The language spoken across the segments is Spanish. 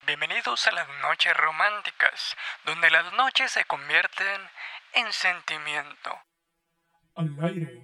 Bienvenidos a las noches románticas, donde las noches se convierten en sentimiento. Al aire.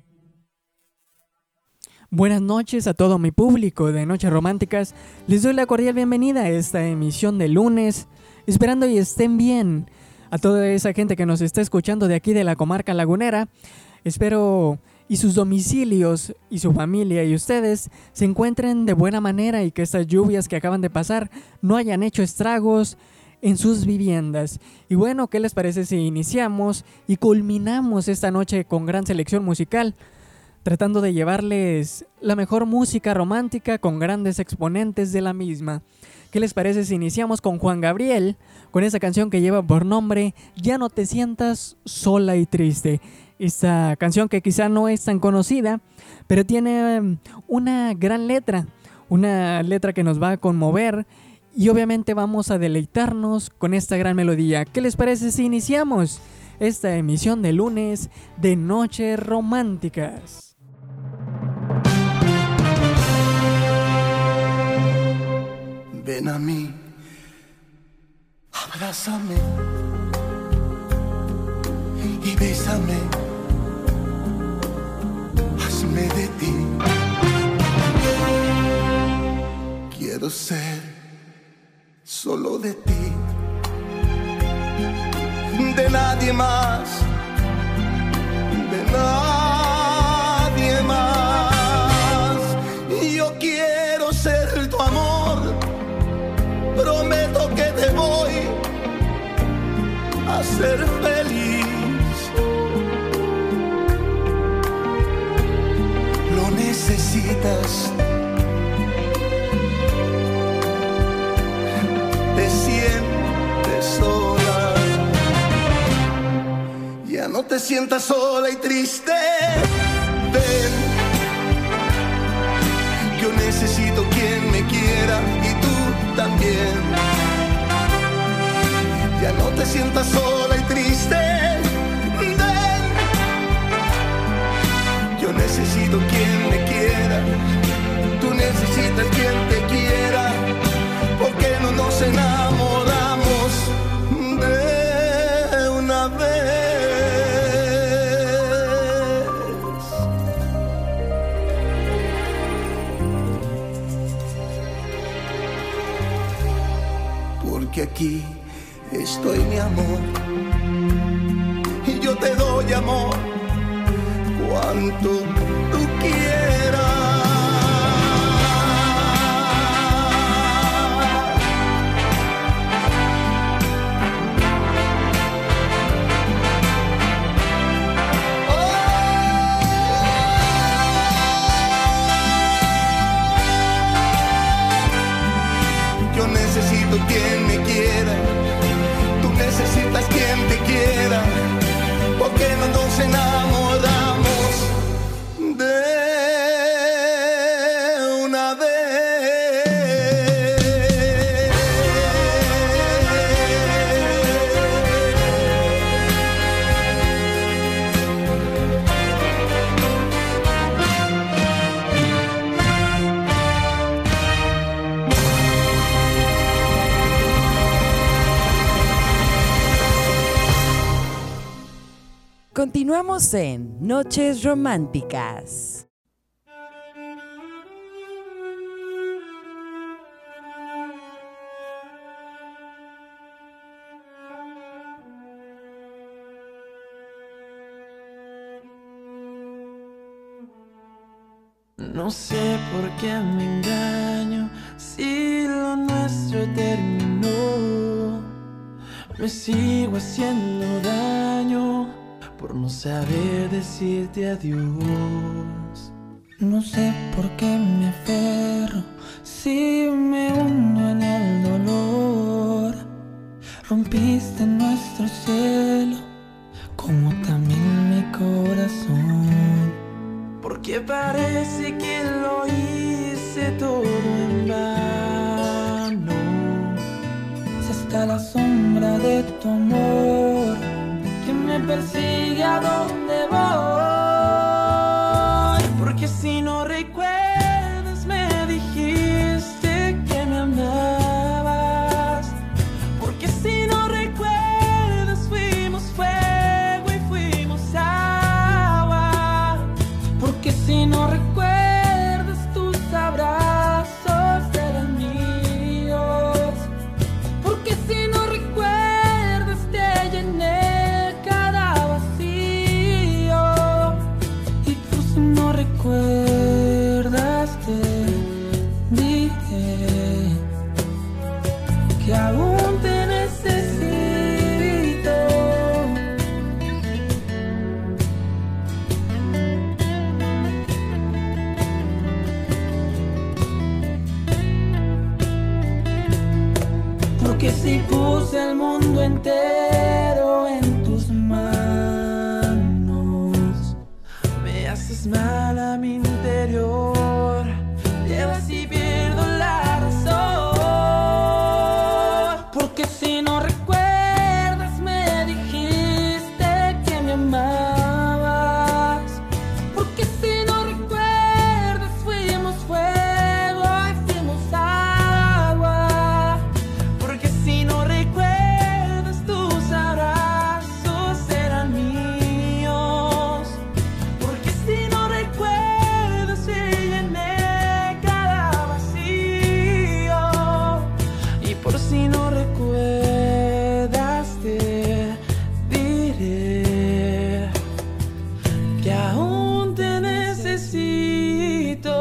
Buenas noches a todo mi público de Noches Románticas. Les doy la cordial bienvenida a esta emisión de lunes, esperando y estén bien. A toda esa gente que nos está escuchando de aquí de la comarca lagunera, espero y sus domicilios y su familia y ustedes se encuentren de buena manera y que estas lluvias que acaban de pasar no hayan hecho estragos en sus viviendas. Y bueno, ¿qué les parece si iniciamos y culminamos esta noche con gran selección musical, tratando de llevarles la mejor música romántica con grandes exponentes de la misma? ¿Qué les parece si iniciamos con Juan Gabriel, con esa canción que lleva por nombre Ya no te sientas sola y triste? Esta canción que quizá no es tan conocida, pero tiene una gran letra, una letra que nos va a conmover y obviamente vamos a deleitarnos con esta gran melodía. ¿Qué les parece si iniciamos esta emisión de lunes de Noches Románticas? Ven a mí, abrázame y bésame, hazme de ti. Quiero ser solo de ti, de nadie más, de nadie más. Yo quiero ser tu amor, prometo que te voy a hacer feliz. Lo necesitas, te sientes sola. Ya no te sientas sola y triste. Ven, yo necesito quien me quiera y tú también. Ya no te sientas sola y triste. Ven, yo necesito quien me quiera, tú necesitas quien te quiera. ¿Por qué no nos enamoramos de una vez? Porque aquí estoy, mi amor, y yo te doy amor cuanto tú quieras. Yo necesito quien me quiera, tú necesitas quien te quiera. ¿Por qué no nos enamoramos de una vez? Continuamos en Noches Románticas. No sé por qué me engaño si lo nuestro terminó. Me sigo haciendo daño por no saber decirte adiós. No sé por qué me aferro si me hundo en el dolor. Rompiste nuestro cielo como también mi corazón. Porque parece que lo hice todo en vano. Si hasta la sombra de tu amor que me persigue a donde voy. Porque si no recuerdas me dijiste que me amabas. que aún te necesito. Porque si puse el mundo entero en tus manos, me haces mal a mi interior, llevas y pierdo la razón. Porque si no recuerdas me dijiste que me amabas. Porque si no recuerdas fuimos fuego y fuimos agua. Porque si no recuerdas tus abrazos eran míos. Porque si no recuerdas llené cada vacío. Y por si no recuerdas te diré que aún te necesito.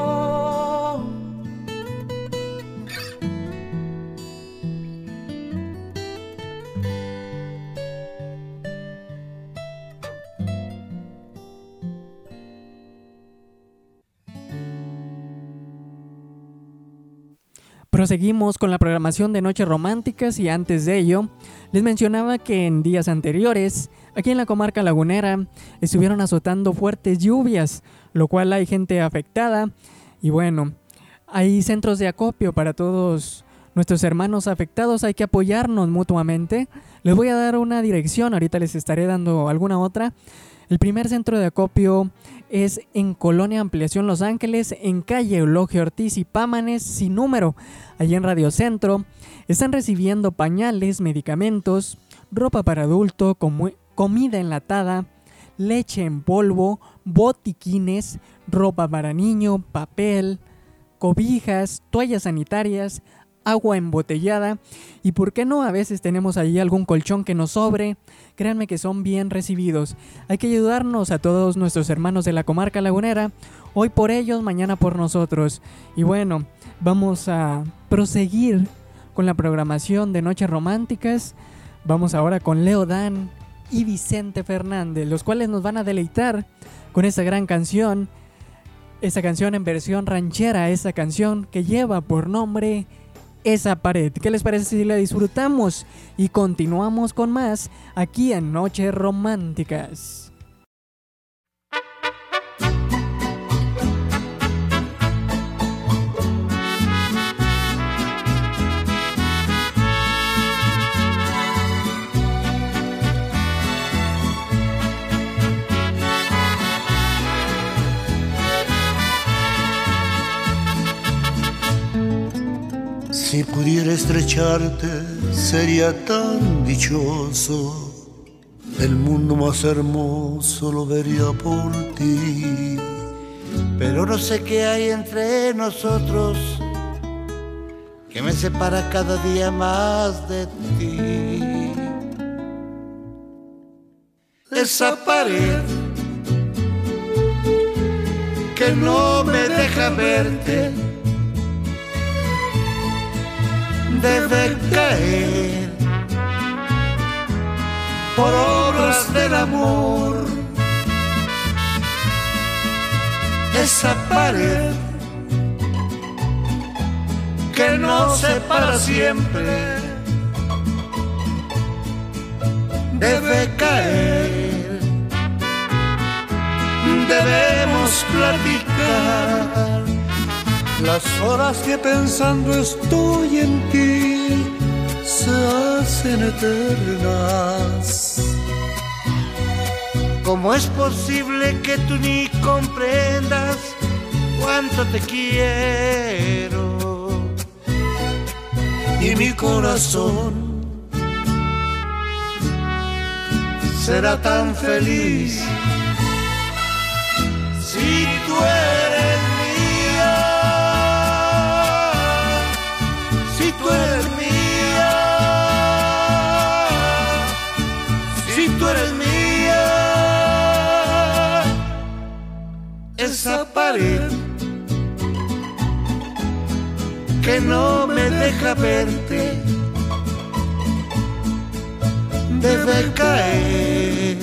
Proseguimos con la programación de Noches Románticas y antes de ello les mencionaba que en días anteriores aquí en la comarca lagunera estuvieron azotando fuertes lluvias, lo cual hay gente afectada y bueno, hay centros de acopio para todos nuestros hermanos afectados, hay que apoyarnos mutuamente. Les voy a dar una dirección, ahorita les estaré dando alguna otra. El primer centro de acopio es en Colonia Ampliación Los Ángeles, en calle Eulogio Ortiz y Pámanes, sin número, allí en Radio Centro. Están recibiendo pañales, medicamentos, ropa para adulto, comida enlatada, leche en polvo, botiquines, ropa para niño, papel, cobijas, toallas sanitarias, agua embotellada y por qué no, a veces tenemos ahí algún colchón que nos sobre. Créanme que son bien recibidos. Hay que ayudarnos a todos nuestros hermanos de la comarca lagunera, hoy por ellos, mañana por nosotros. Y bueno, vamos a proseguir con la programación de Noches Románticas. Vamos ahora con Leo Dan y Vicente Fernández, los cuales nos van a deleitar con esta gran canción, esa canción en versión ranchera, esa canción que lleva por nombre Esa Pared. ¿Qué les parece si la disfrutamos? Y continuamos con más aquí en Noches Románticas. Si pudiera estrecharte sería tan dichoso, el mundo más hermoso lo vería por ti. Pero no sé qué hay entre nosotros que me separa cada día más de ti. Esa pared que no me deja verte debe caer por obras del amor. Esa pared que nos separa siempre debe caer. Debemos platicar las horas que pensando estoy en ti se hacen eternas. ¿Cómo es posible que tú ni comprendas cuánto te quiero? Y mi corazón será tan feliz si tú eres mía, si tú eres mía, si tú eres mía. Esa pared que no me deja verte debe caer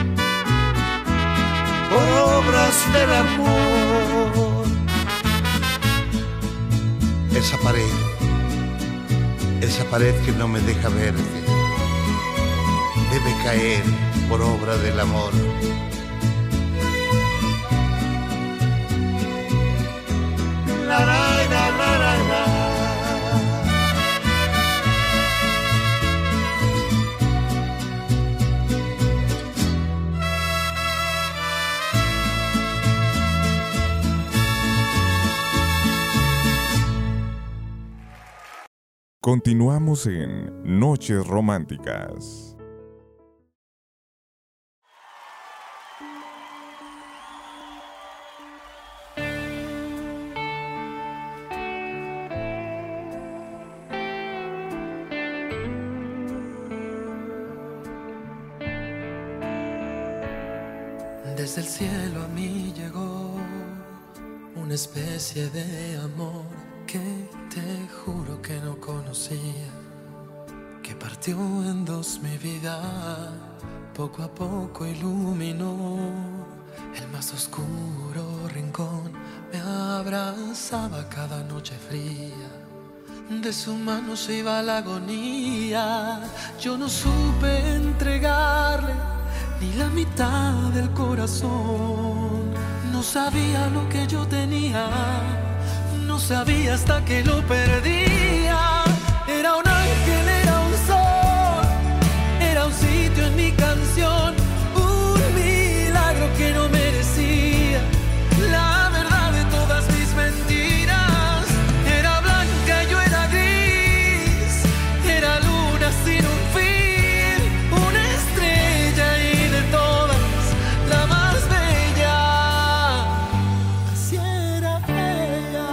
por obras del amor. Esa pared que no me deja verte, debe caer por obra del amor. La, la, la, la, la, la. Continuamos en Noches Románticas. Desde el cielo a mí llegó una especie de amor que te juro que no conocía, que partió en dos mi vida, poco a poco iluminó el más oscuro rincón, me abrazaba cada noche fría, de su mano se iba la agonía, yo no supe entregarle ni la mitad del corazón, no sabía lo que yo tenía, no sabía hasta que lo perdía. Era un ángel, era un sol, era un sitio en mi canción, un milagro que no merecía, la verdad de todas mis mentiras. Era blanca, yo era gris, era luna sin un fin, una estrella y de todas la más bella. Así era ella.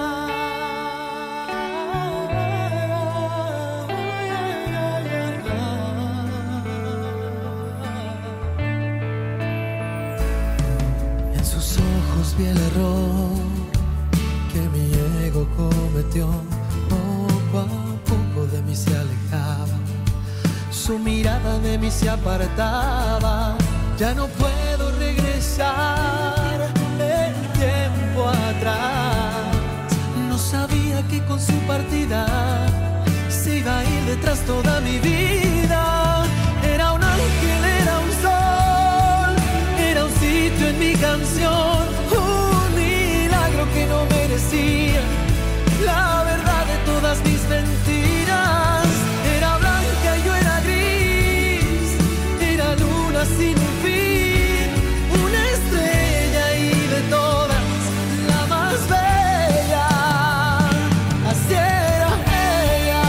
En sus ojos vi el error que mi ego cometió, poco a poco de mí se alejaba, su mirada de mí se apartaba, ya no puedo regresar el tiempo atrás, no sabía que con su partida se iba a ir detrás toda mi vida. Era un ángel, era un sol, era un sitio en mi canción, un milagro que no merecía, la verdad de todas mis mentiras. Era blanca y yo era gris, era luna sin un fin, una estrella y de todas la más bella. Así era ella.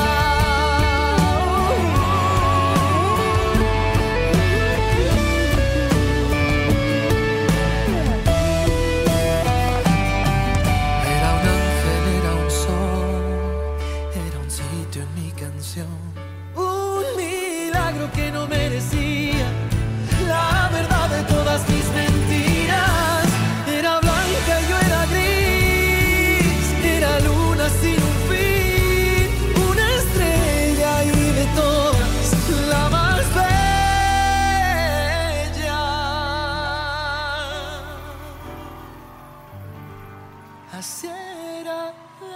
Era un ángel, era un sol, era un sitio en mi canción, un milagro que no merecía, la verdad de todas mis mentiras. Era blanca y yo era gris, era luna sin un fin, una estrella y de todas la más bella. Así era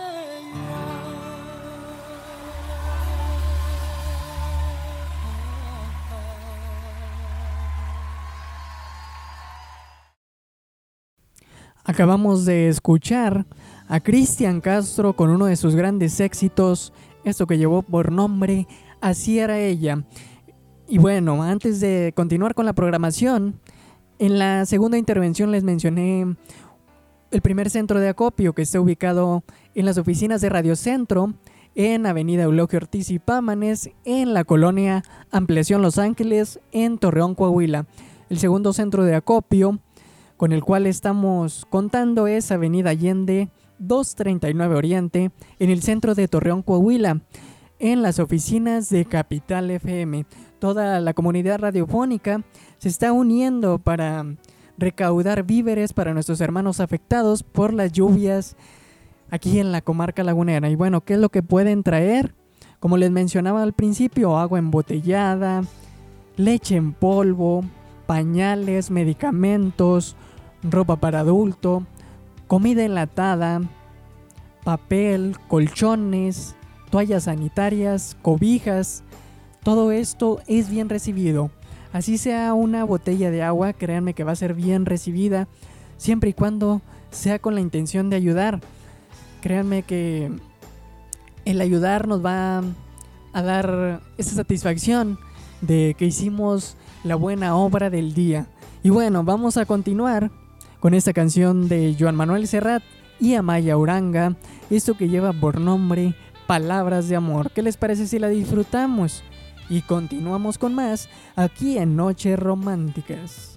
Acabamos de escuchar a Cristian Castro con uno de sus grandes éxitos, esto que llevó por nombre Así era ella. Y bueno, antes de continuar con la programación, en la segunda intervención les mencioné el primer centro de acopio que está ubicado en las oficinas de Radio Centro, en Avenida Eulogio Ortiz y Pámanes, en la colonia Ampliación Los Ángeles, en Torreón, Coahuila. El segundo centro de acopio con el cual estamos contando es Avenida Allende 239 Oriente, en el centro de Torreón, Coahuila, en las oficinas de Capital FM. Toda la comunidad radiofónica se está uniendo para recaudar víveres para nuestros hermanos afectados por las lluvias aquí en la comarca lagunera. Y bueno, ¿qué es lo que pueden traer? Como les mencionaba al principio, agua embotellada, leche en polvo, pañales, medicamentos, ropa para adulto, comida enlatada, papel, colchones, toallas sanitarias, cobijas. Todo esto es bien recibido. Así sea una botella de agua, créanme que va a ser bien recibida, siempre y cuando sea con la intención de ayudar. Créanme que el ayudar nos va a dar esa satisfacción de que hicimos la buena obra del día. Y bueno, vamos a continuar con esta canción de Joan Manuel Serrat y Amaya Uranga, esto que lleva por nombre Palabras de Amor. ¿Qué les parece si la disfrutamos? Y continuamos con más aquí en Noches Románticas.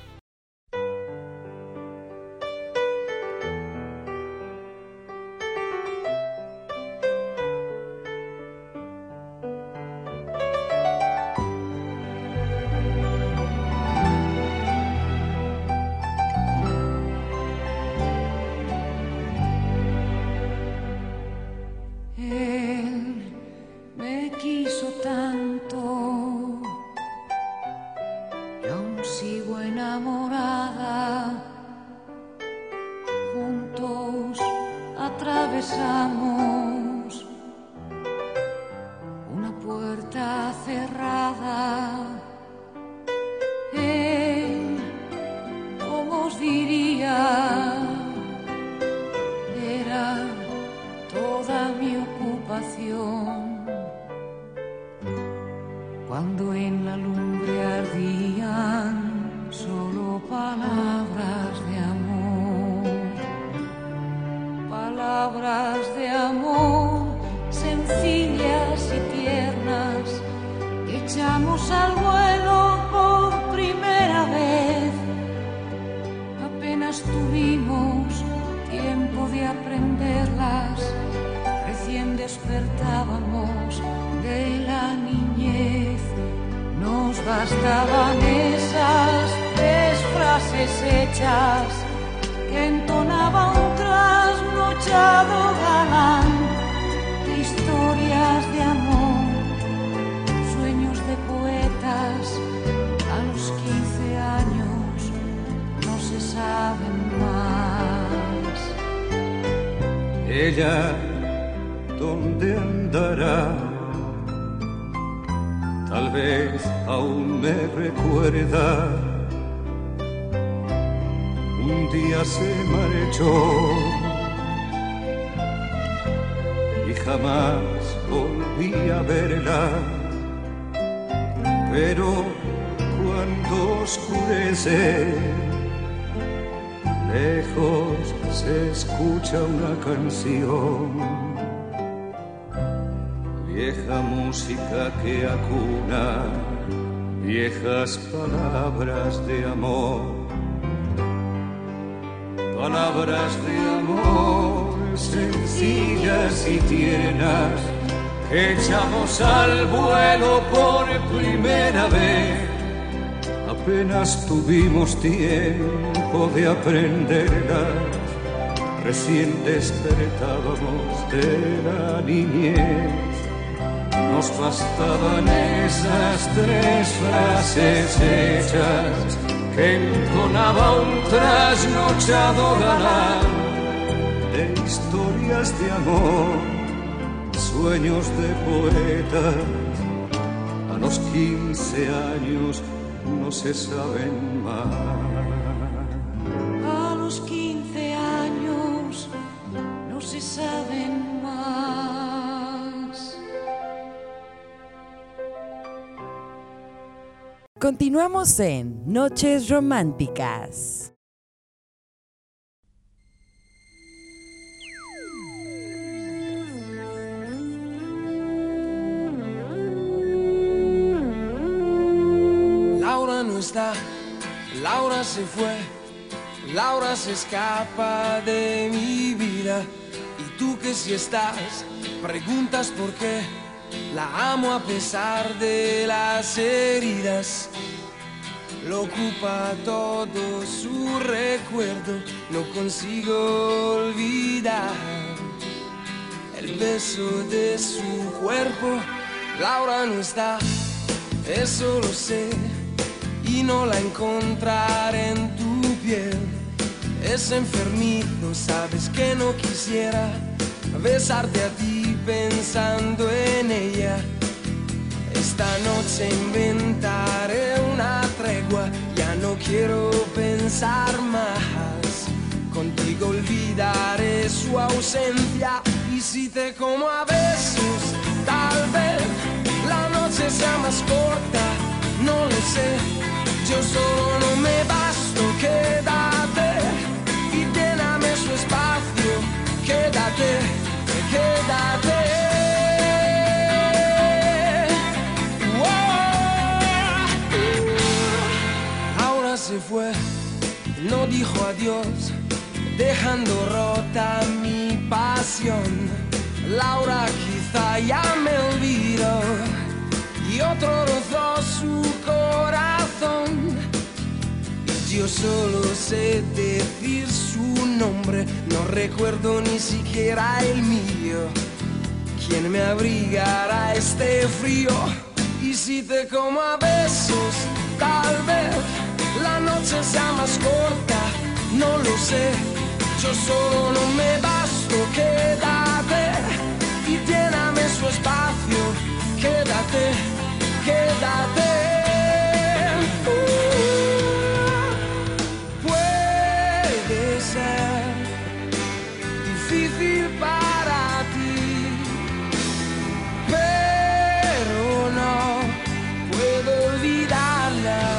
Atravesamos una puerta cerrada. ¿Cómo os diría? Era toda mi ocupación. Cuando en la lumbre ardían solo palabras de amor. Palabras de amor, sencillas y tiernas, que echamos al vuelo por primera vez. Apenas tuvimos tiempo de aprenderlas, recién despertábamos de la niñez. Nos bastaban esas 3 frases hechas que entonaba un trasnochado galán de historias de amor, sueños de poetas. A los 15 años no se saben más. Ella, ¿dónde andará? Tal vez aún me recuerda. Un día se marchó y jamás volví a verla. Pero cuando oscurece, lejos se escucha una canción. Vieja música que acuna viejas palabras de amor. Palabras de amor sencillas y tiernas que echamos al vuelo por primera vez. Apenas tuvimos tiempo de aprenderlas, recién despertábamos de la niñez. Nos bastaban esas 3 frases hechas que entonaba un trasnochado galán de historias de amor, sueños de poetas. A los 15 años no se saben más. A los 15 años no se saben más. Continuamos en Noches Románticas. Laura no está, Laura se fue, Laura se escapa de mi vida. Y tú que si estás, preguntas por qué. La amo a pesar de las heridas. Lo ocupa todo su recuerdo. No consigo olvidar el beso de su cuerpo. Laura no está, eso lo sé, y no la encontraré en tu piel. Es enfermizo, sabes que no quisiera besarte a ti pensando en ella. Esta noche inventaré una tregua, ya no quiero pensar más. Contigo olvidaré su ausencia, y si te como a besos, tal vez la noche sea más corta, no lo sé. Yo solo no me basto, quédate y lléname su espacio. Quédate, quédate. Ahora se fue, no dijo adiós, dejando rota mi pasión. Laura quizá ya me olvidó y otro rozó su corazón. Yo solo sé decir su nombre, no recuerdo ni siquiera el mío. ¿Quién me abrigará este frío? Y si te como a besos, tal vez la noche sea más corta, no lo sé. Yo solo no me basto, quédate y lléname su espacio. Quédate, quédate. Puede ser difícil para ti, pero no puedo olvidarla.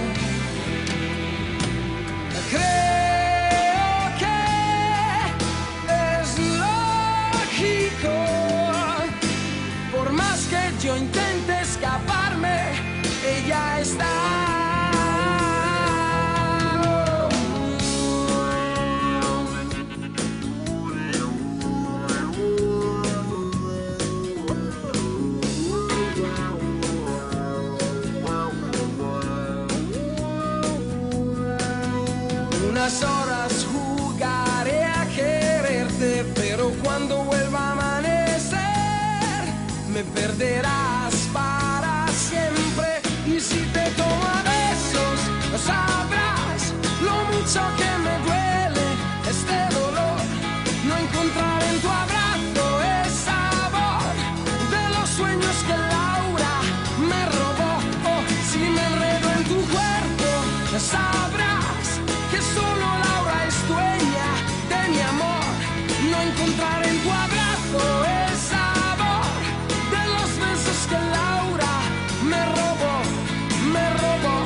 Yo intento escaparme, ella está. Unas horas jugaré a quererte, pero cuando vuelva a amanecer me perderás para siempre. Y si te tomo a besos, sabrás lo mucho que me duele este dolor. No encontrar en tu abrazo el sabor de los sueños que Laura me robó. Oh, si me enredo en tu cuerpo, sabrás que solo Laura es dueña de mi amor. No encontrar en tu abrazo el sabor de los besos que Laura me robó, me robó.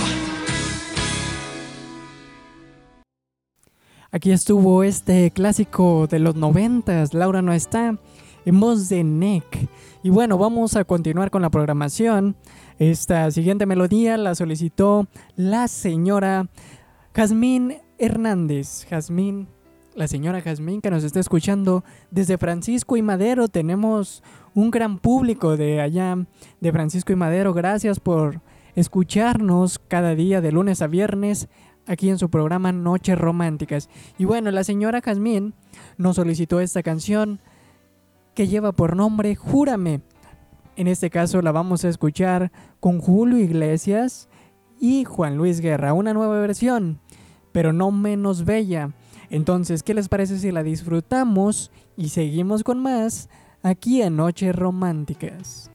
Aquí estuvo este clásico de los 90s, Laura no está, en voz de Nick. Y bueno, vamos a continuar con la programación. Esta siguiente melodía la solicitó la señora Jazmín Hernández. La señora Jazmín, que nos está escuchando desde Francisco y Madero. Tenemos un gran público de allá, de Francisco y Madero. Gracias por escucharnos cada día de lunes a viernes aquí en su programa Noches Románticas. Y bueno, la señora Jazmín nos solicitó esta canción que lleva por nombre Júrame. En este caso la vamos a escuchar con Julio Iglesias y Juan Luis Guerra, una nueva versión, pero no menos bella. Entonces, ¿qué les parece si la disfrutamos y seguimos con más aquí en Noches Románticas?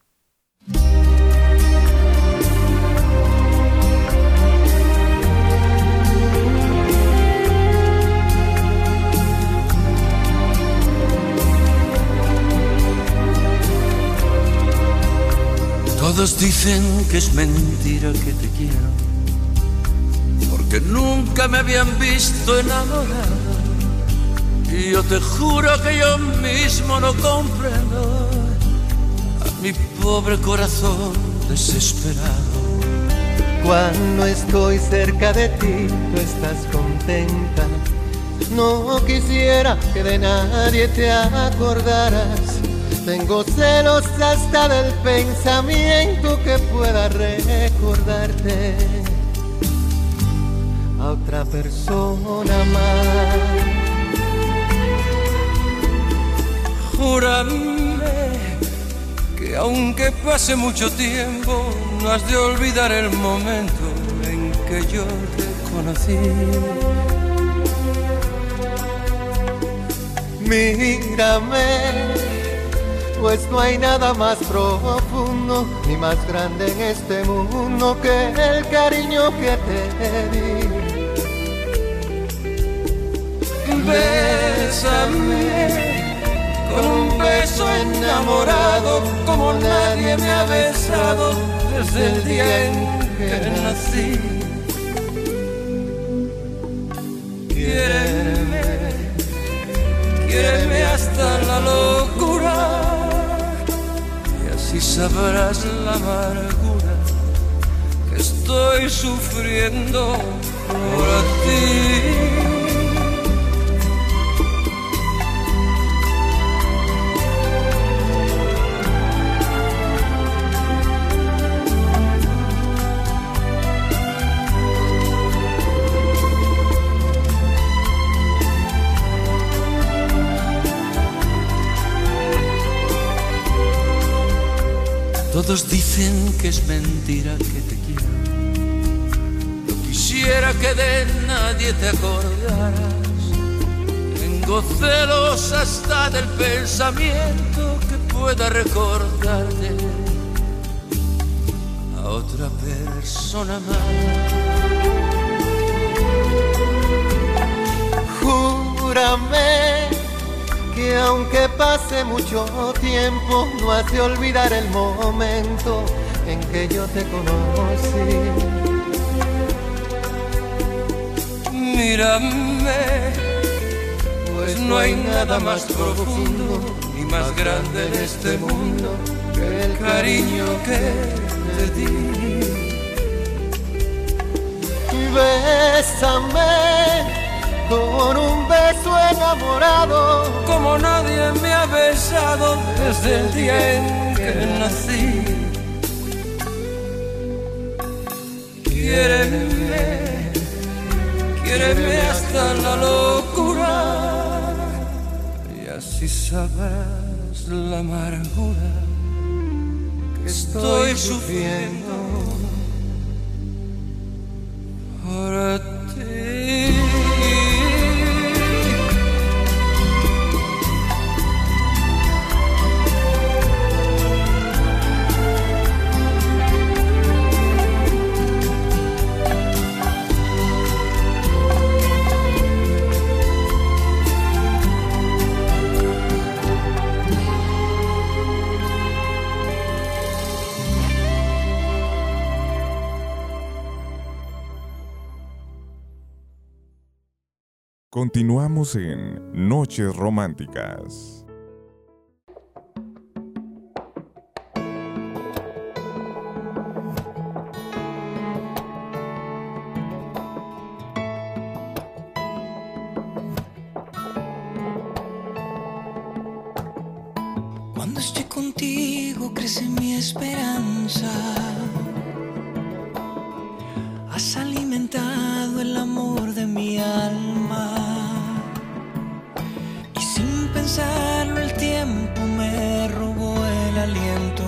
Todos dicen que es mentira que te quiero, porque nunca me habían visto enamorado. Y yo te juro que yo mismo no comprendo a mi pobre corazón desesperado. Cuando estoy cerca de ti, tú estás contenta. No quisiera que de nadie te acordaras. Tengo celos hasta del pensamiento que pueda recordarte a otra persona más. Júrame que que aunque pase mucho tiempo, no has de olvidar el momento en que yo te conocí. Mírame, pues no hay nada más profundo ni más grande en este mundo que el cariño que te di. Bésame con un beso enamorado como nadie me ha besado desde el día en que nací. Quiéreme, quiéreme hasta la locura y así sabrás la amargura que estoy sufriendo por ti. Todos dicen que es mentira que te quiero. Yo quisiera que de nadie te acordaras. Tengo celos hasta del pensamiento que pueda recordarte a otra persona más. Júrame que aunque pase mucho tiempo, no has de olvidar el momento en que yo te conocí. Mírame, pues no hay nada más profundo ni más grande en este mundo que el cariño que te di. Bésame con un beso enamorado como nadie me ha besado desde el día en que nací. Quiéreme, quiéreme hasta la locura y así sabrás la amargura que estoy sufriendo por ti. Continuamos en Noches Románticas. Cuando estoy contigo crece mi esperanza. Has alimentado el amor de mi alma. Y sin pensarlo el tiempo me robó el aliento.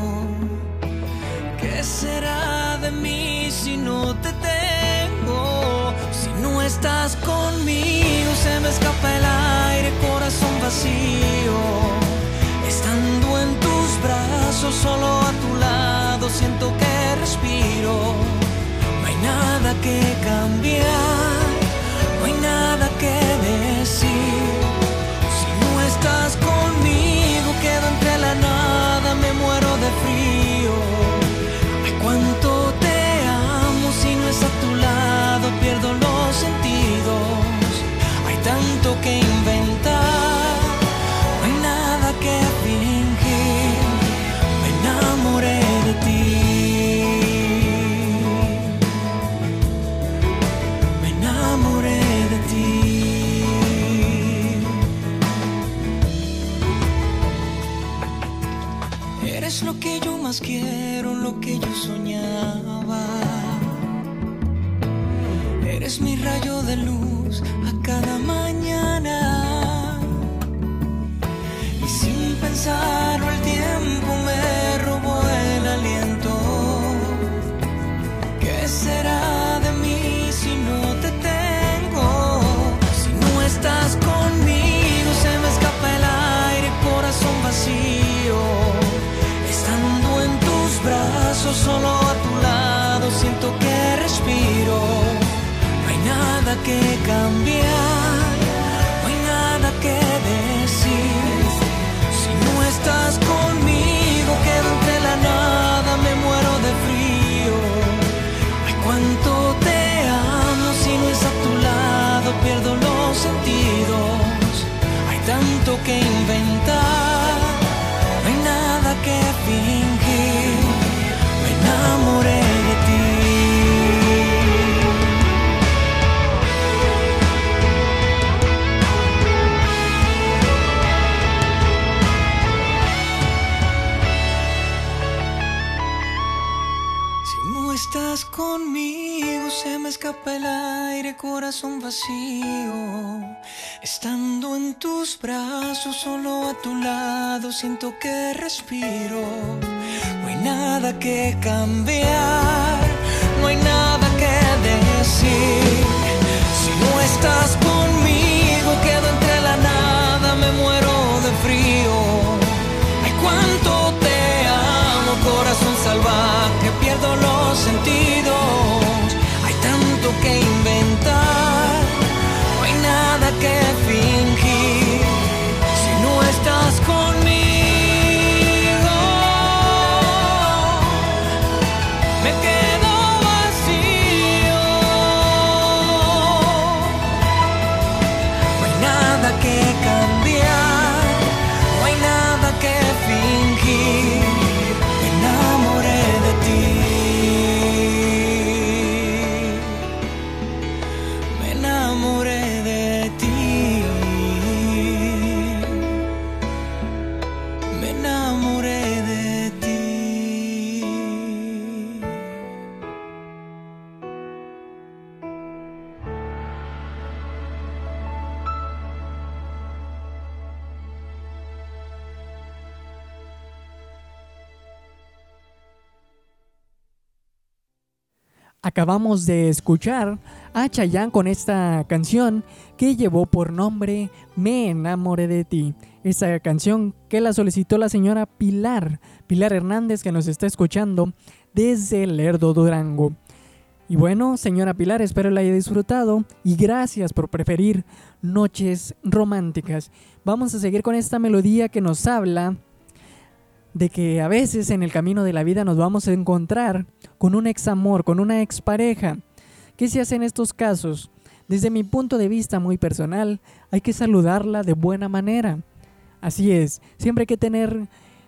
¿Qué será de mí si no te tengo? Si no estás conmigo se me escapa el aire, corazón vacío. Estando en tus brazos, solo a tu lado, siento que respiro. No hay nada que cambiar, no hay nada que decir. Si no estás conmigo, quedo entre la nada, me muero de frío. Ay, cuánto te amo, si no es a tu lado, pierdo los sentidos. Hay tanto que inventar, no hay nada que fingir. Me enamoré de ti. Me enamoré de ti. Eres lo que yo más quiero, lo que yo soñaba. Eres mi rayo de luz a cada mañana. Y sin pensarlo el tiempo me brazos, solo a tu lado siento que respiro. No hay nada que cambiar, no hay nada que decir. Si no estás conmigo, quedo entre la nada, me muero de frío. Ay, cuánto te amo, si no es a tu lado pierdo los sentidos. Hay tanto que inventar, no hay nada que fingir. Me enamoré de ti. Estás conmigo, se me escapa el aire, corazón vacío. Estando en tus brazos, solo a tu lado, siento que respiro. No hay nada que cambiar, no hay nada que decir. Si no estás conmigo, quedo entre la nada, me muero de frío. Ay, cuánto te amo, corazón salvaje, pierdo los sentidos. Hay tanto que inventar, no hay nada que fingir. Si no estás conmigo, me quedo vacío. No hay nada que cambiar, no hay nada que fingir. Me enamoré de ti. Me enamoré de ti. Me enamoré de ti. Acabamos de escuchar a Chayanne con esta canción que llevó por nombre Me enamoré de ti. Esta canción que la solicitó la señora Pilar Hernández, que nos está escuchando desde Lerdo, Durango. Y bueno, señora Pilar, espero la haya disfrutado y gracias por preferir Noches Románticas. Vamos a seguir con esta melodía que nos habla de que a veces en el camino de la vida nos vamos a encontrar con un examor, con una expareja. ¿Qué se hace en estos casos? Desde mi punto de vista muy personal, hay que saludarla de buena manera. Así es, siempre hay que tener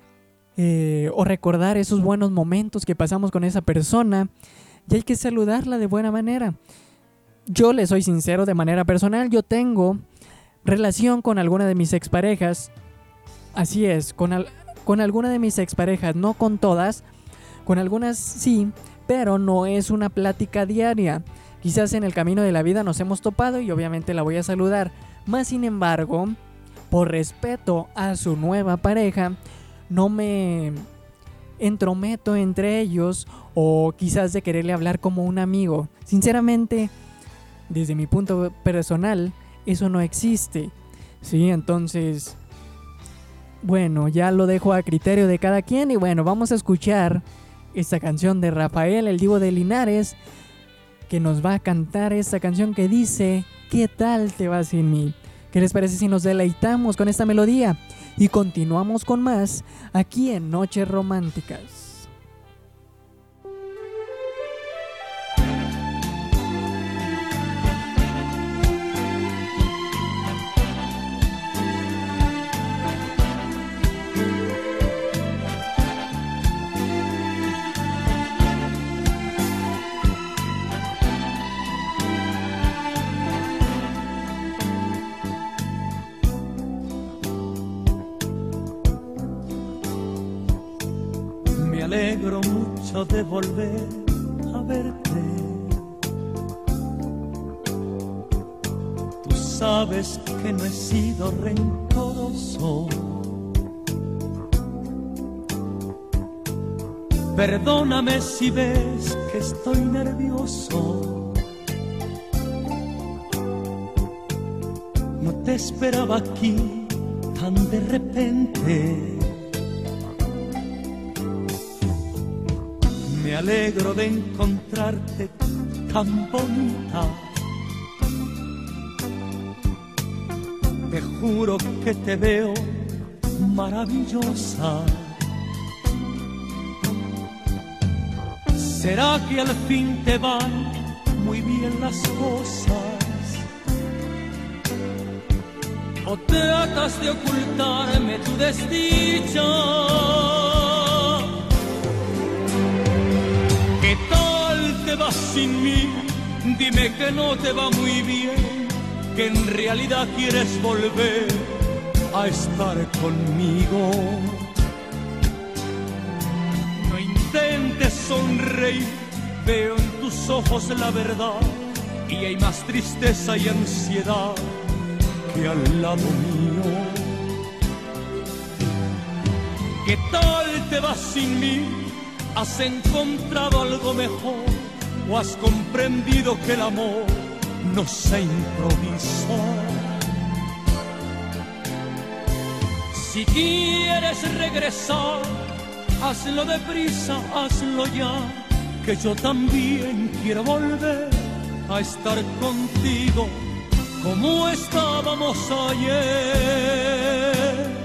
o recordar esos buenos momentos que pasamos con esa persona y hay que saludarla de buena manera. Yo le soy sincero de manera personal, yo tengo relación con alguna de mis exparejas. Así es, con alguna de mis exparejas, no con todas, con algunas sí, pero no es una plática diaria. Quizás en el camino de la vida nos hemos topado y obviamente la voy a saludar. Más sin embargo, por respeto a su nueva pareja, no me entrometo entre ellos o quizás de quererle hablar como un amigo. Sinceramente, desde mi punto personal, eso no existe. Sí, entonces, bueno, ya lo dejo a criterio de cada quien. Y bueno, vamos a escuchar esta canción de Rafael, el Divo de Linares, que nos va a cantar esta canción que dice ¿qué tal te va sin mí? ¿Qué les parece si nos deleitamos con esta melodía? Y continuamos con más aquí en Noches Románticas. Me alegro mucho de volver a verte. Tú sabes que no he sido rencoroso. Perdóname si ves que estoy nervioso. No te esperaba aquí tan de repente. Me alegro de encontrarte tan bonita. Te juro que te veo maravillosa. ¿Será que al fin te van muy bien las cosas? ¿O tratas de ocultarme tu desdicha? ¿Qué tal te vas sin mí? Dime que no te va muy bien, que en realidad quieres volver a estar conmigo. No intentes sonreír, veo en tus ojos la verdad, y hay más tristeza y ansiedad que al lado mío. ¿Qué tal te vas sin mí? ¿Has encontrado algo mejor? ¿O has comprendido que el amor no se improvisa? Si quieres regresar, hazlo deprisa, hazlo ya, que yo también quiero volver a estar contigo como estábamos ayer.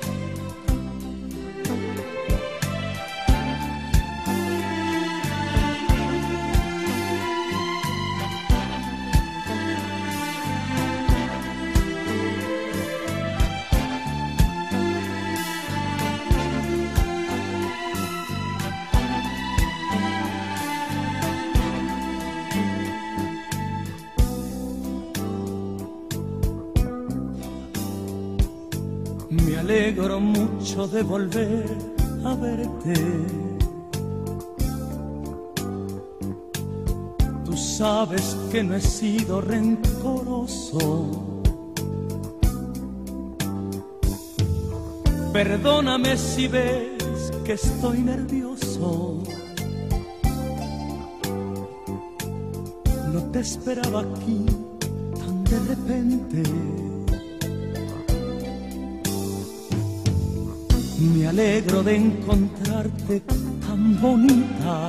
Me alegro mucho de volver a verte. Tú sabes que no he sido rencoroso. Perdóname si ves que estoy nervioso. No te esperaba aquí tan de repente. Me alegro de encontrarte tan bonita.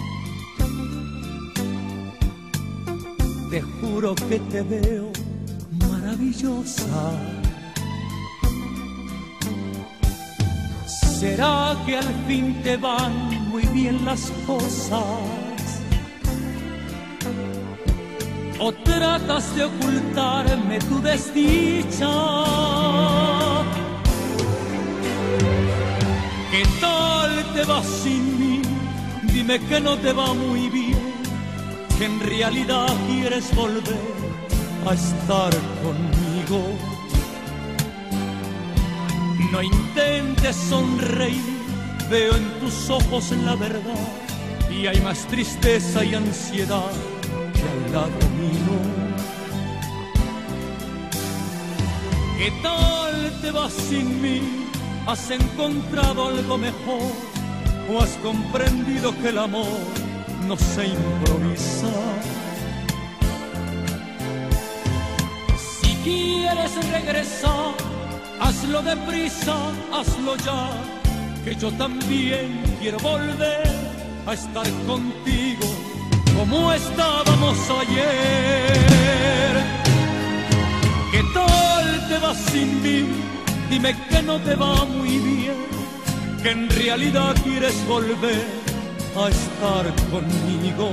Te juro que te veo maravillosa. ¿Será que al fin te van muy bien las cosas? ¿O tratas de ocultarme tu desdicha? ¿Qué tal te vas sin mí? Dime que no te va muy bien, que en realidad quieres volver a estar conmigo. No intentes sonreír, veo en tus ojos la verdad, y hay más tristeza y ansiedad que al lado mío. ¿Qué tal te vas sin mí? ¿Has encontrado algo mejor? ¿O has comprendido que el amor no se improvisa? Si quieres regresar, hazlo deprisa, hazlo ya, que yo también quiero volver a estar contigo como estábamos ayer. ¿Qué tal te vas sin mí? Dime que no te va muy bien, que en realidad quieres volver a estar conmigo.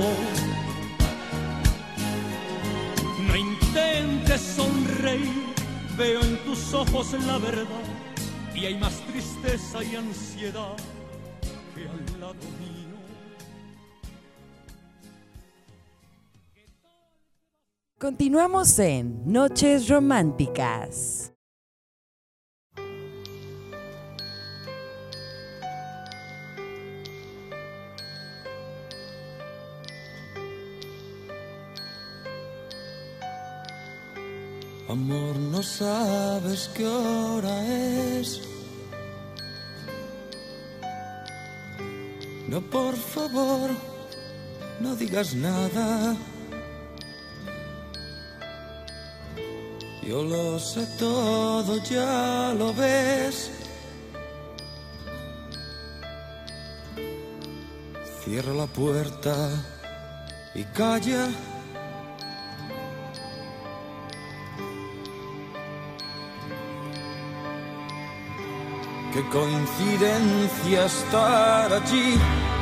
No intentes sonreír, veo en tus ojos la verdad, y hay más tristeza y ansiedad que al lado mío. Continuamos en Noches Románticas. Amor, no sabes qué hora es. No, por favor, no digas nada. Yo lo sé todo, ya lo ves. Cierra la puerta y calla. Qué coincidencia estar allí,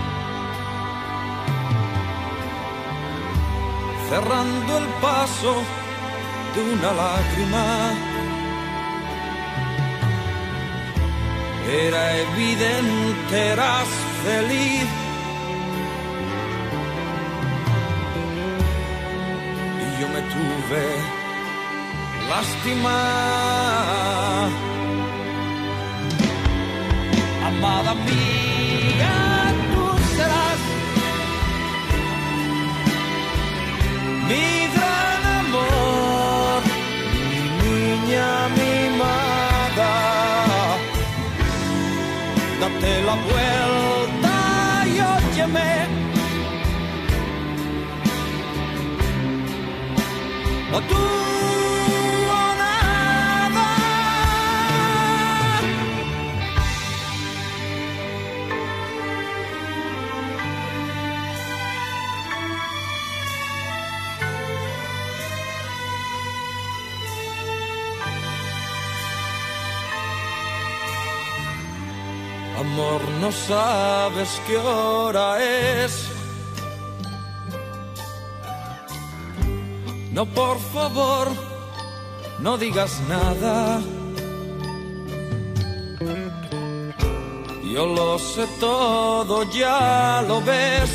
cerrando el paso de una lágrima. Era evidente, eras feliz. Y yo me tuve lástima. Amada mía, tú serás mi gran amor, mi niña mimada. Date la vuelta y óyeme. O tú o nada. Amor, no sabes qué hora es. No, por favor, no digas nada. Yo lo sé todo, ya lo ves.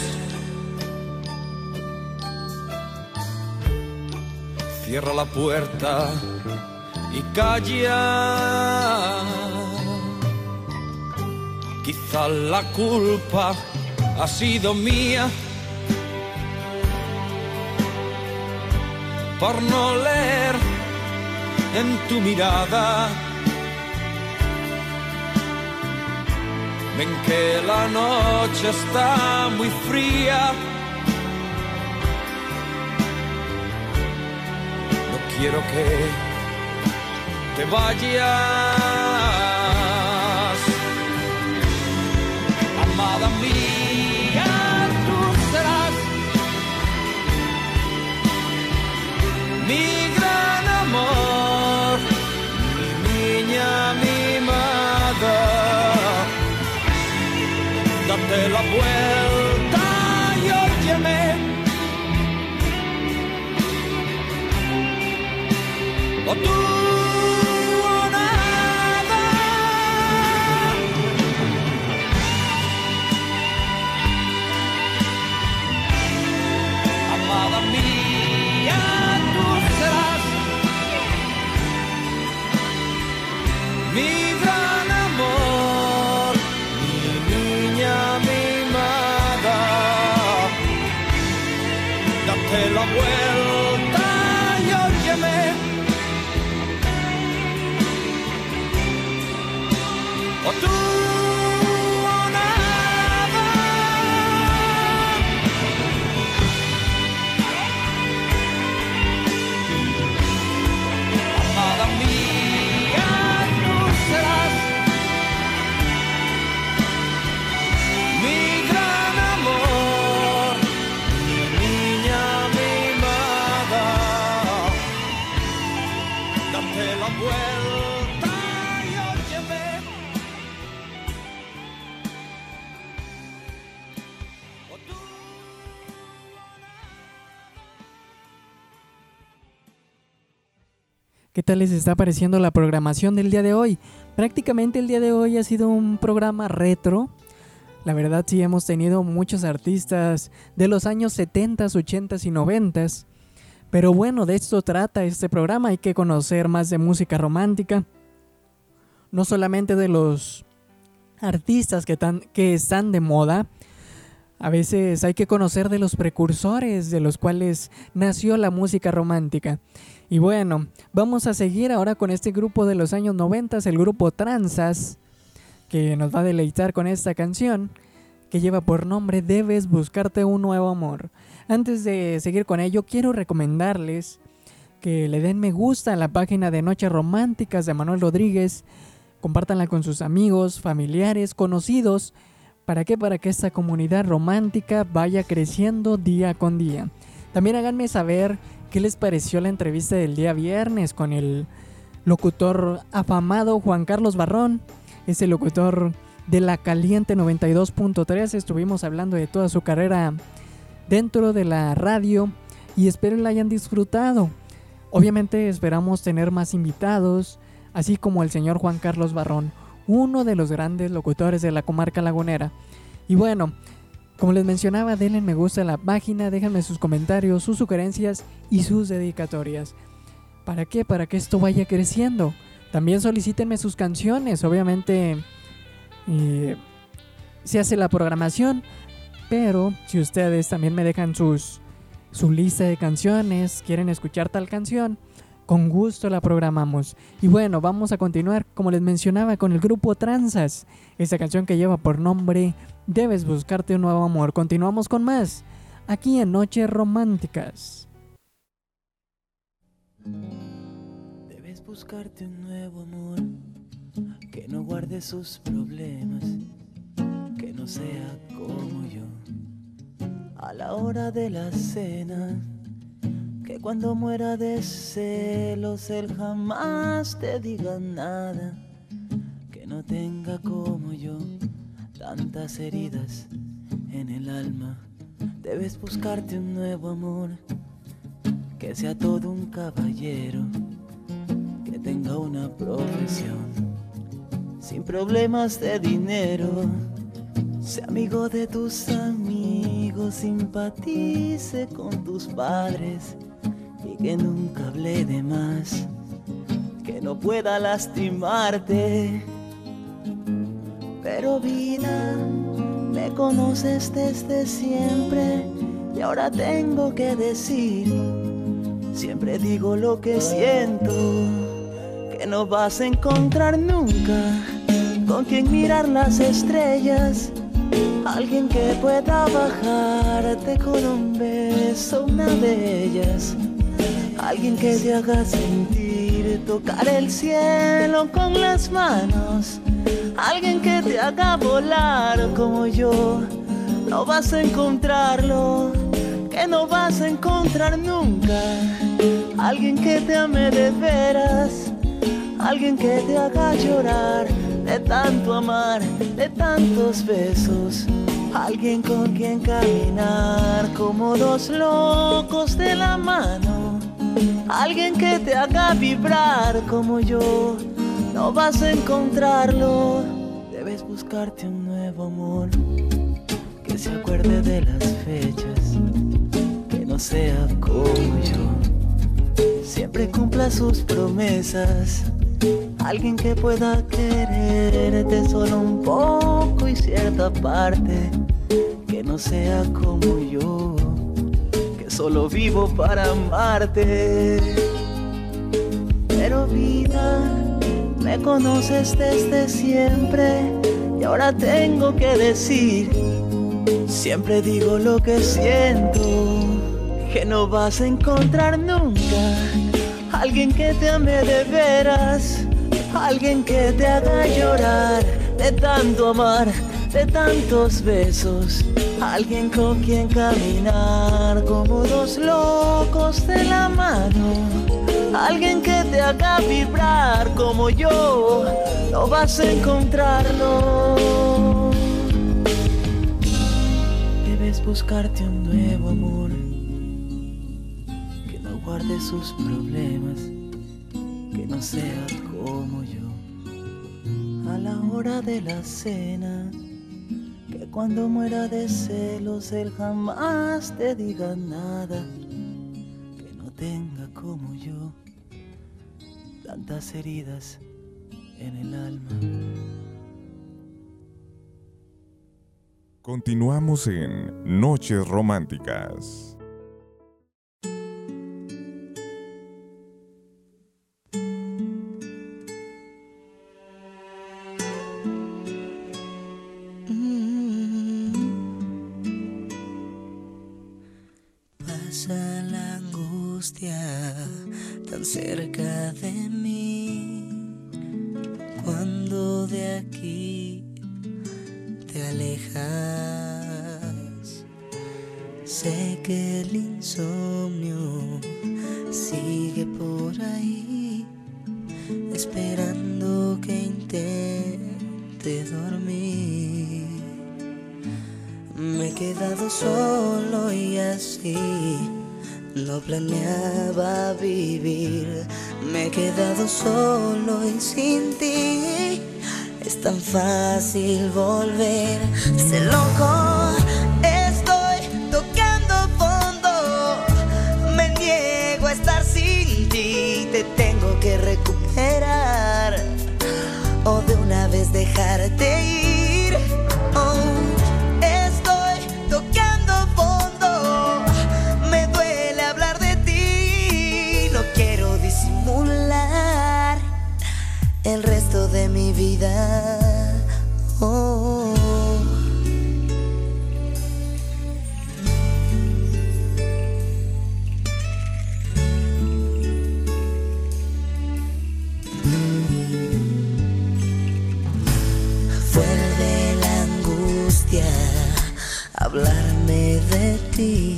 Cierra la puerta y calla. Quizá la culpa ha sido mía por no leer en tu mirada. Ven que la noche está muy fría. No quiero que te vayas. Amada mía, tú serás mi gran amor, mi niña mimada. Date la vuelta y óyeme. O tú o nada. Amada mía, tú serás mi gran amor, mi niña mimada. Date la vuelta y óyeme. O tú o nada. Amada mía, tú serás mi gran amor, mi niña mimada. Date la vuelta y óyeme. ¿Qué tal les está pareciendo la programación del día de hoy? Prácticamente el día de hoy ha sido un programa retro. La verdad sí hemos tenido muchos artistas de los años 70, 80 y 90. Pero bueno, de esto trata este programa. Hay que conocer más de música romántica. No solamente de los artistas que están de moda. A veces hay que conocer de los precursores de los cuales nació la música romántica. Y bueno, vamos a seguir ahora con este grupo de los años 90, el grupo Tranzas, que nos va a deleitar con esta canción que lleva por nombre Debes buscarte un nuevo amor. Antes de seguir con ello, quiero recomendarles que le den me gusta a la página de Noches Románticas de Manuel Rodríguez, compártanla con sus amigos, familiares, conocidos, ¿Para qué? Para que esta comunidad romántica vaya creciendo día con día. También háganme saber qué les pareció la entrevista del día viernes con el locutor afamado Juan Carlos Barrón, ese locutor de La Caliente 92.3. Estuvimos hablando de toda su carrera dentro de la radio y espero la hayan disfrutado. Obviamente esperamos tener más invitados, así como el señor Juan Carlos Barrón, uno de los grandes locutores de la comarca lagunera. Y bueno, como les mencionaba, denle me gusta a la página, déjenme sus comentarios, sus sugerencias y sus dedicatorias. ¿Para qué? Para que esto vaya creciendo. También solicítenme sus canciones, obviamente se hace la programación, pero si ustedes también me dejan su lista de canciones, quieren escuchar tal canción, con gusto la programamos. Y bueno, vamos a continuar, como les mencionaba, con el grupo Tranzas, esta canción que lleva por nombre Debes buscarte un nuevo amor. Continuamos con más, aquí en Noches Románticas. Debes buscarte un nuevo amor, que no guarde sus problemas, que no sea como yo. A la hora de la cena, que cuando muera de celos él jamás te diga nada, que no tenga como yo tantas heridas en el alma. Debes buscarte un nuevo amor, que sea todo un caballero, que tenga una profesión, sin problemas de dinero, sea amigo de tus amigos, simpatice con tus padres y que nunca hable de más, que no pueda lastimarte. Pero vida, me conoces desde siempre y ahora tengo que decir, siempre digo lo que siento, que no vas a encontrar nunca con quien mirar las estrellas, alguien que pueda bajarte con un beso, una de ellas, alguien que te haga sentir, tocar el cielo con las manos, alguien que te haga volar como yo. No vas a encontrarlo, que no vas a encontrar nunca, alguien que te ame de veras, alguien que te haga llorar de tanto amar, de tantos besos, alguien con quien caminar como dos locos de la mano, alguien que te haga vibrar como yo. No vas a encontrarlo, debes buscarte un nuevo amor, que se acuerde de las fechas, que no sea como yo, siempre cumpla sus promesas, alguien que pueda quererte solo un poco y cierta parte, que no sea como yo, que solo vivo para amarte. Pero vida, me conoces desde siempre y ahora tengo que decir, siempre digo lo que siento, que no vas a encontrar nunca alguien que te ame de veras, alguien que te haga llorar de tanto amar, de tantos besos, alguien con quien caminar como dos locos de la mano, alguien que te haga vibrar como yo. No vas a encontrarlo, debes buscarte un nuevo amor, que no guarde sus problemas, que no sea como yo. A la hora de la cena, que cuando muera de celos él jamás te diga nada, que no tenga como yo tantas heridas en el alma. Continuamos en Noches Románticas. Pasa la angustia tan cerca de mí, cuando de aquí te alejas. Sé que el insomnio sigue por ahí, esperando que intente dormir. Me he quedado solo y así no planeaba vivir. Me he quedado solo y sin ti es tan fácil volver. Sé loco, estoy tocando fondo. Me niego a estar sin ti. Te tengo que recuperar o de una vez dejarte ir. Oh, estoy tocando fondo. Me duele hablar de ti. No quiero disimular el resto de mi vida. Oh. Vuelve la angustia a hablarme de ti.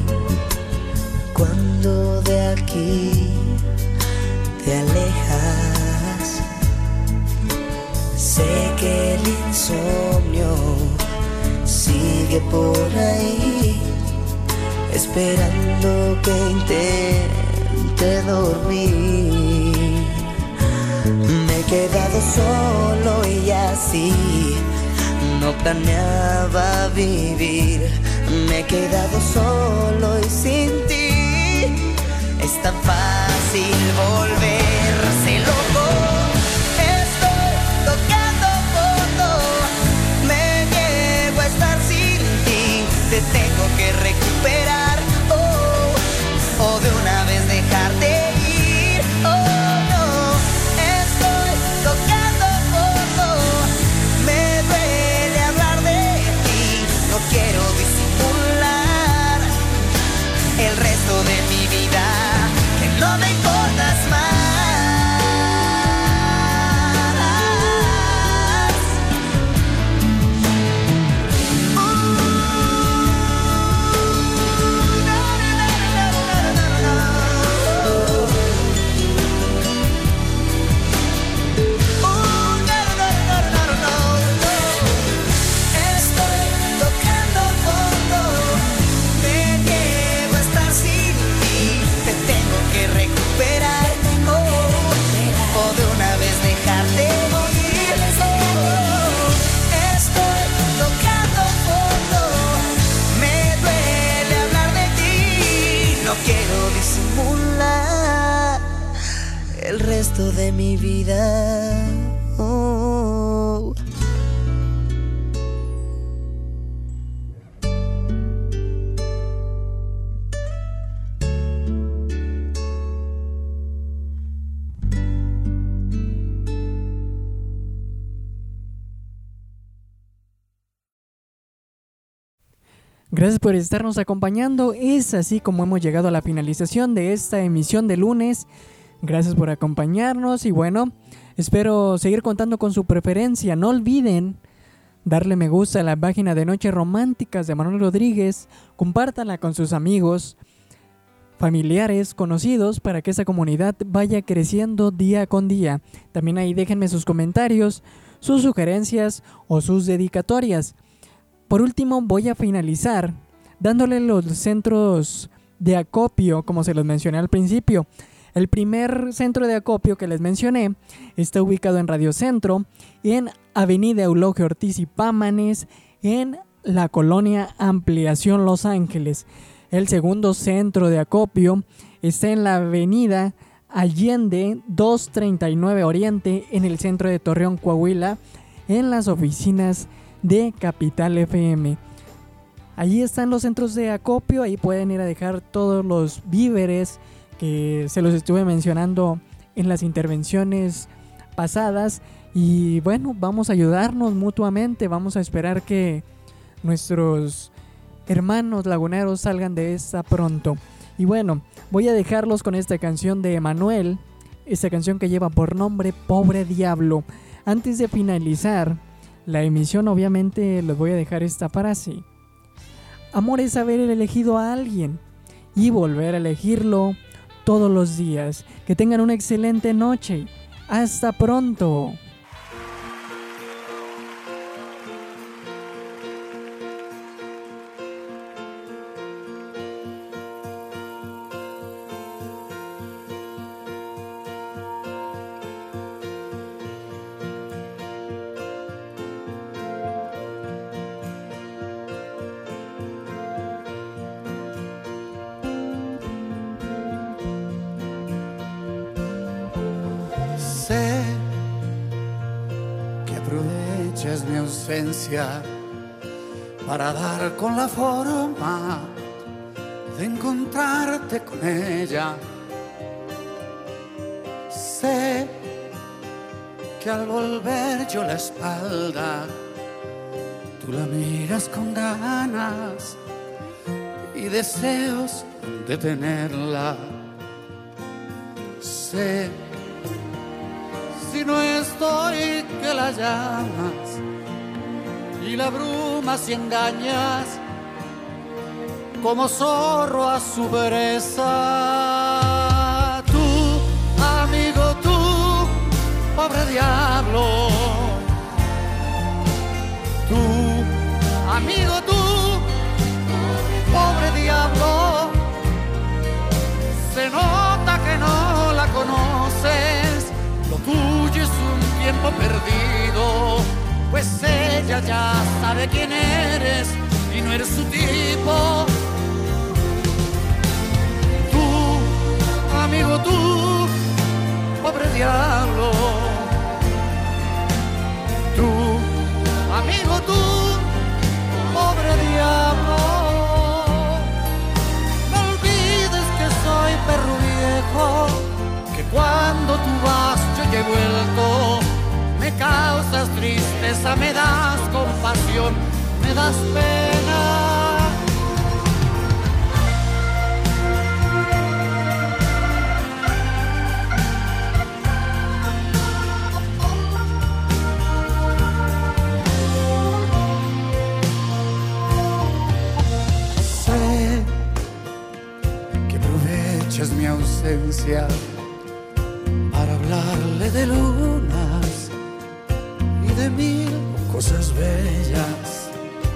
Cuando de aquí te alejas, sé que el insomnio sigue por ahí, esperando que intente dormir. Me he quedado solo y así no planeaba vivir. Me he quedado solo y sin ti es tan fácil volverse loco. Estoy tocando fondo. Me niego a estar sin ti. Te tengo que recuperar, o de una vez dejarte ir. Oh, no, estoy tocando fondo. Me duele hablar de ti. No quiero disimular el resto de mi vida, que no me importas más. Estoy tocando fondo. Me niego a estar sin ti. Te tengo que recuperar, o de una vez dejarte ir. Estoy tocando fondo. Me duele hablar de ti. No quiero disimular el resto de mi vida. Oh. Gracias por estarnos acompañando. Es así como hemos llegado a la finalización de esta emisión de lunes. Gracias por acompañarnos y bueno, espero seguir contando con su preferencia. No olviden darle me gusta a la página de Noches Románticas de Manuel Rodríguez. Compártanla con sus amigos, familiares, conocidos, para que esta comunidad vaya creciendo día con día. También ahí déjenme sus comentarios, sus sugerencias o sus dedicatorias. Por último, voy a finalizar dándole los centros de acopio, como se los mencioné al principio. El primer centro de acopio que les mencioné está ubicado en Radio Centro, en Avenida Eulogio Ortiz y Pámanes, en la colonia Ampliación Los Ángeles. El segundo centro de acopio está en la Avenida Allende 239 Oriente, en el centro de Torreón, Coahuila, en las oficinas de Capital FM. Allí están los centros de acopio, ahí pueden ir a dejar todos los víveres que se los estuve mencionando en las intervenciones pasadas. Y bueno, vamos a ayudarnos mutuamente, vamos a esperar que nuestros hermanos laguneros salgan de esta pronto. Y bueno, voy a dejarlos con esta canción de Emanuel, esta canción que lleva por nombre Pobre Diablo. Antes de finalizar, la emisión, obviamente les voy a dejar esta frase. Amor es haber elegido a alguien y volver a elegirlo todos los días. Que tengan una excelente noche. Hasta pronto. Sé que aprovechas mi ausencia para dar con la forma de encontrarte con ella. Sé que al volver yo la espalda, tú la miras con ganas y deseos de tenerla. Sé si no estoy que la llamas y la abrumas y engañas como zorro a su presa. Tú, amigo, tú, pobre diablo. Tú, amigo, tú, pobre diablo. Se nota que no la conoces. Lo tuyo es un tiempo perdido, pues ella ya sabe quién eres y no eres su tipo. Tú, amigo, tú, pobre diablo. Tú, amigo, tú, pobre diablo. No olvides que soy perro viejo, que cuando tú vas yo ya he vuelto. Me causas tristeza, me das compasión, me das pena. Sé que aprovechas mi ausencia para hablarle de lunas y de mil cosas bellas.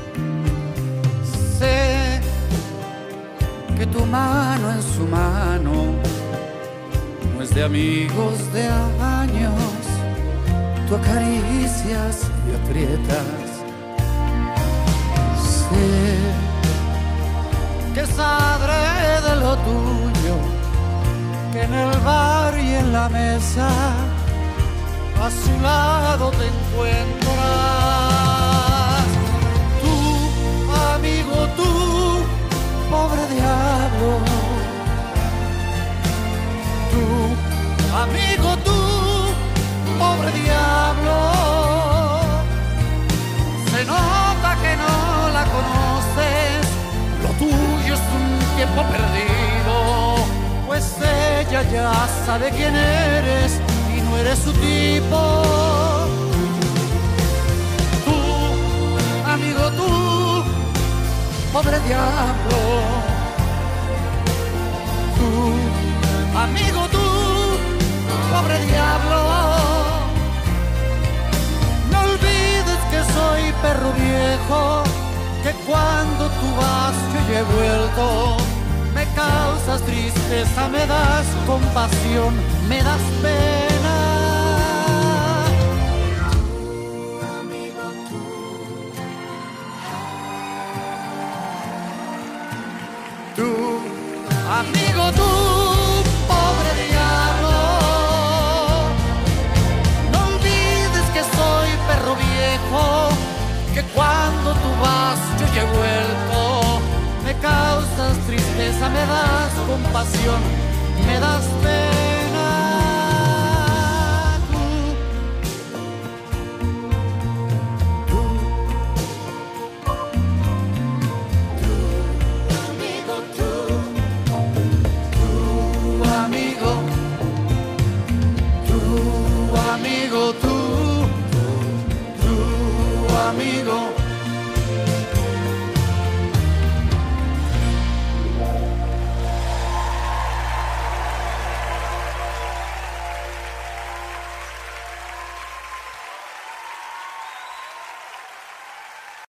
Sé que tu mano en su mano no es de amigos de años. Tú acaricias y aprietas. Sé que es adrede lo tuyo, que en el bar y en la mesa a su lado te encuentras. Tú, amigo, tú, pobre diablo. Tú, amigo, tú, pobre diablo. Se nota que no la conoces. Lo tuyo es un tiempo perdido, pues ella ya sabe quién eres y no eres su tipo. Tú, amigo, tú, pobre diablo. Tú, amigo, tú, pobre diablo. No olvides que soy perro viejo, que cuando tú vas yo ya he vuelto. Me causas tristeza, me das compasión, me das pena. Tú, amigo, tú, pobre diablo. No olvides que soy perro viejo, que cuando tú vas yo ya he vuelto. Me causas tristeza, me das compasión, me das pena.